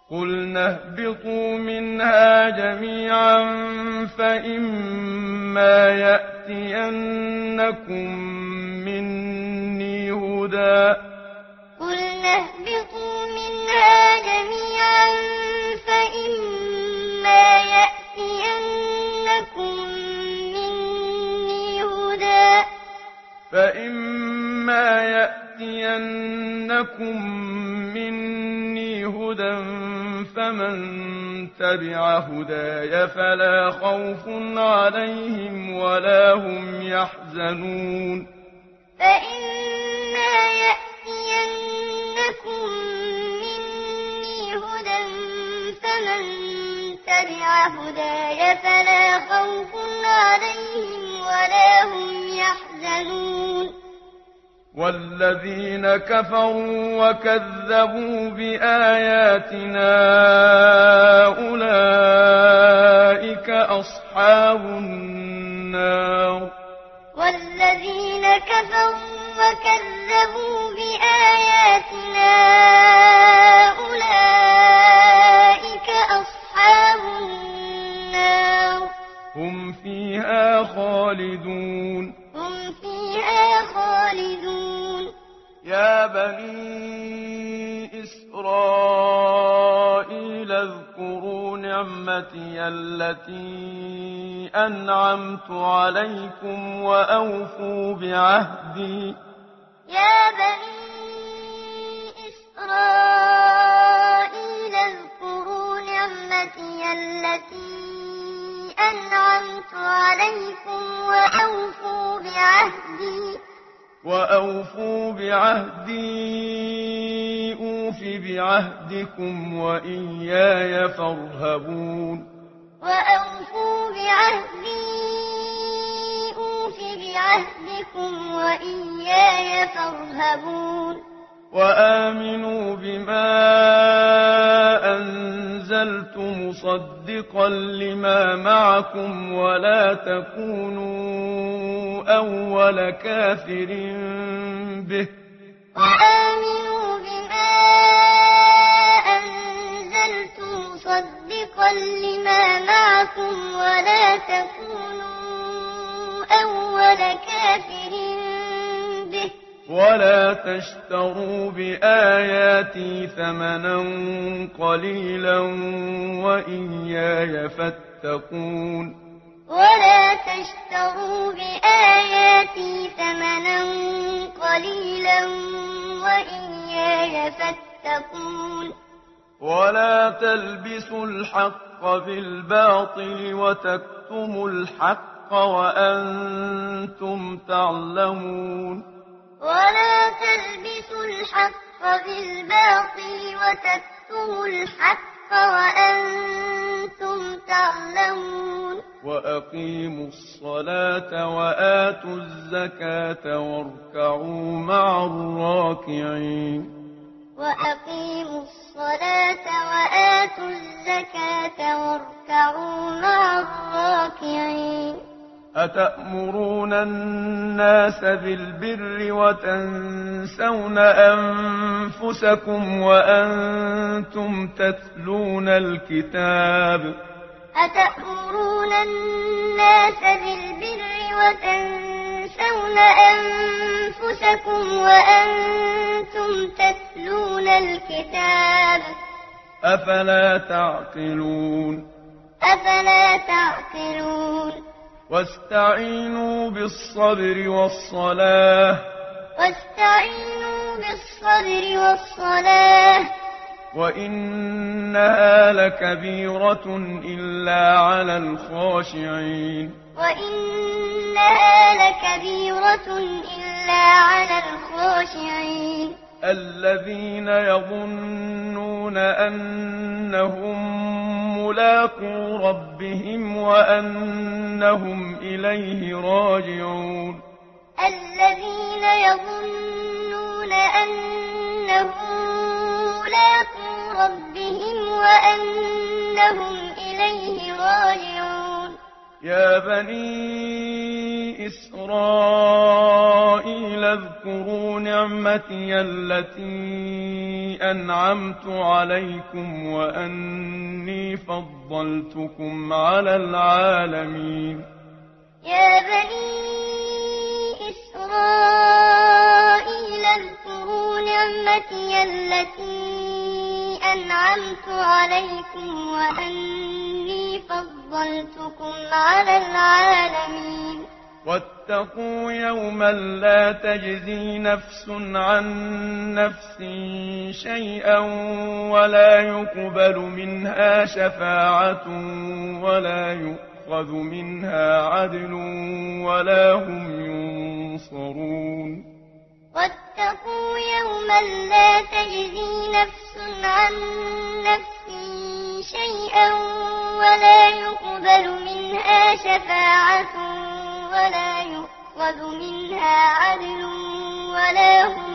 قُلْنَا اهْبِطُوا مِنْهَا جَمِيعًا فَإِمَّا يَأْتِيَنَّكُم مِّنِّي هُدًى فَمَن تَبِعَ هُدَايَ فَلَا خَوْفٌ عَلَيْهِمْ وَلَا هُمْ يَحْزَنُونَ فَإِمَّا يَأْتِيَنَّكُم مِّنِّي هُدًى فَمَن تَبِعَ هُدَايَ فَلَا خَوْفٌ عَلَيْهِمْ وَلَا هُمْ يَحْزَنُونَ وَالَّذِينَ كَفَرُوا وَكَذَّبُوا بِآيَاتِنَا أُولَٰئِكَ أَصْحَابُ النَّارِ وَالَّذِينَ كَفَرُوا وَكَذَّبُوا بِآيَاتِنَا أُولَٰئِكَ أَصْحَابُ النَّارِ هُمْ فِيهَا خَالِدُونَ يَا بَنِي إِسْرَائِيلَ اذْكُرُوا نِعْمَتِيَ الَّتِي أَنْعَمْتُ عَلَيْكُمْ وَأَوْفُوا بِعَهْدِي يَا بَنِي إِسْرَائِيلَ اذْكُرُوا نِعْمَتِيَ الَّتِي أَنْعَمْتُ عَلَيْكُمْ وَأَوْفُوا بِعَهْدِي أُوفِ بِعَهْدِكُمْ وَإِيَّايَ فَارْهَبُونِ وَأَوْفُوا بِعَهْدِي أُوفِ بِعَهْدِكُمْ وَإِيَّايَ فَارْهَبُونِ وَآمِنُوا بِمَا أَنزَلْتُ مُصَدِّقًا لِّمَا مَعَكُمْ وَلَا تَكُونُوا أَوَّلَ كَافِرٍ بِهِ ۖ وَلَا تَشْتَرُوا بِآيَاتِي ثَمَنًا قَلِيلًا وَإِيَّايَ فَاتَّقُونِ وَلَا تَشْتَرُوا بِآيَاتِي ثَمَنًا قَلِيلًا وَإِيَّايَ فَاتَّقُونِ وَلَا تَلْبِسُوا الْحَقَّ بِالْبَاطِلِ وَتَكْتُمُوا الْحَقَّ وَأَنتُمْ تَعْلَمُونَ وَلَا تَلْبِسُوا الْحَقَّ بِالْبَاطِلِ وَتَكْتُمُوا الْحَقَّ وَأَنتُمْ تَعْلَمُونَ وَأَقِيمُوا الصَّلَاةَ وَآتُوا الزَّكَاةَ وَارْكَعُوا مَعَ الرَّاكِعِينَ وَأَقِيمُوا الصَّلَاةَ وَآتُوا الزَّكَاةَ وَارْكَعُوا مَعَ الرَّاكِعِينَ أَتَأْمُرُونَ النَّاسَ بِالْبِرِّ وَتَنسَوْنَ أَنفُسَكُمْ وَأَنتُمْ تَتْلُونَ الْكِتَابَ أَتَأْمُرُونَ النَّاسَ بِالْبِرِّ وَتَنسَوْنَ أَنفُسَكُمْ وَأَنتُمْ تَتْلُونَ الْكِتَابَ أَفَلَا تَعْقِلُونَ وَاسْتَعِينُوا بِالصَّبْرِ وَالصَّلَاةِ وَإِنَّهَا لَكَبِيرَةٌ إِلَّا عَلَى الْخَاشِعِينَ الَّذِينَ يَظُنُّونَ أَنَّهُم مُّلَاقُو رَبِّهِمْ وَأَنَّهُمْ إِلَيْهِ راجعون الَّذِينَ يَظُنُّونَ أَنَّهُم مُّلَاقُو رَبِّهِمْ وَأَنَّهُمْ إِلَيْهِ راجعون يا بني إسرائيل اذكروا نعمتي التي أنعمت عليكم وأني فضلتكم على العالمين. يا بني إسرائيل اذكروا نعمتي التي أنعمت عليكم وأني فضلتكم على العالمين. واتقوا يوما لا تجزي نفس عن نفس شيئا ولا يقبل منها شفاعة ولا يؤخذ منها عدل ولا هم ينصرون. واتقوا يوما لا تجزي نفس عن نفس شيئا ولا يقبل منها شفاعة ولا يؤخذ منها عدل ولا هم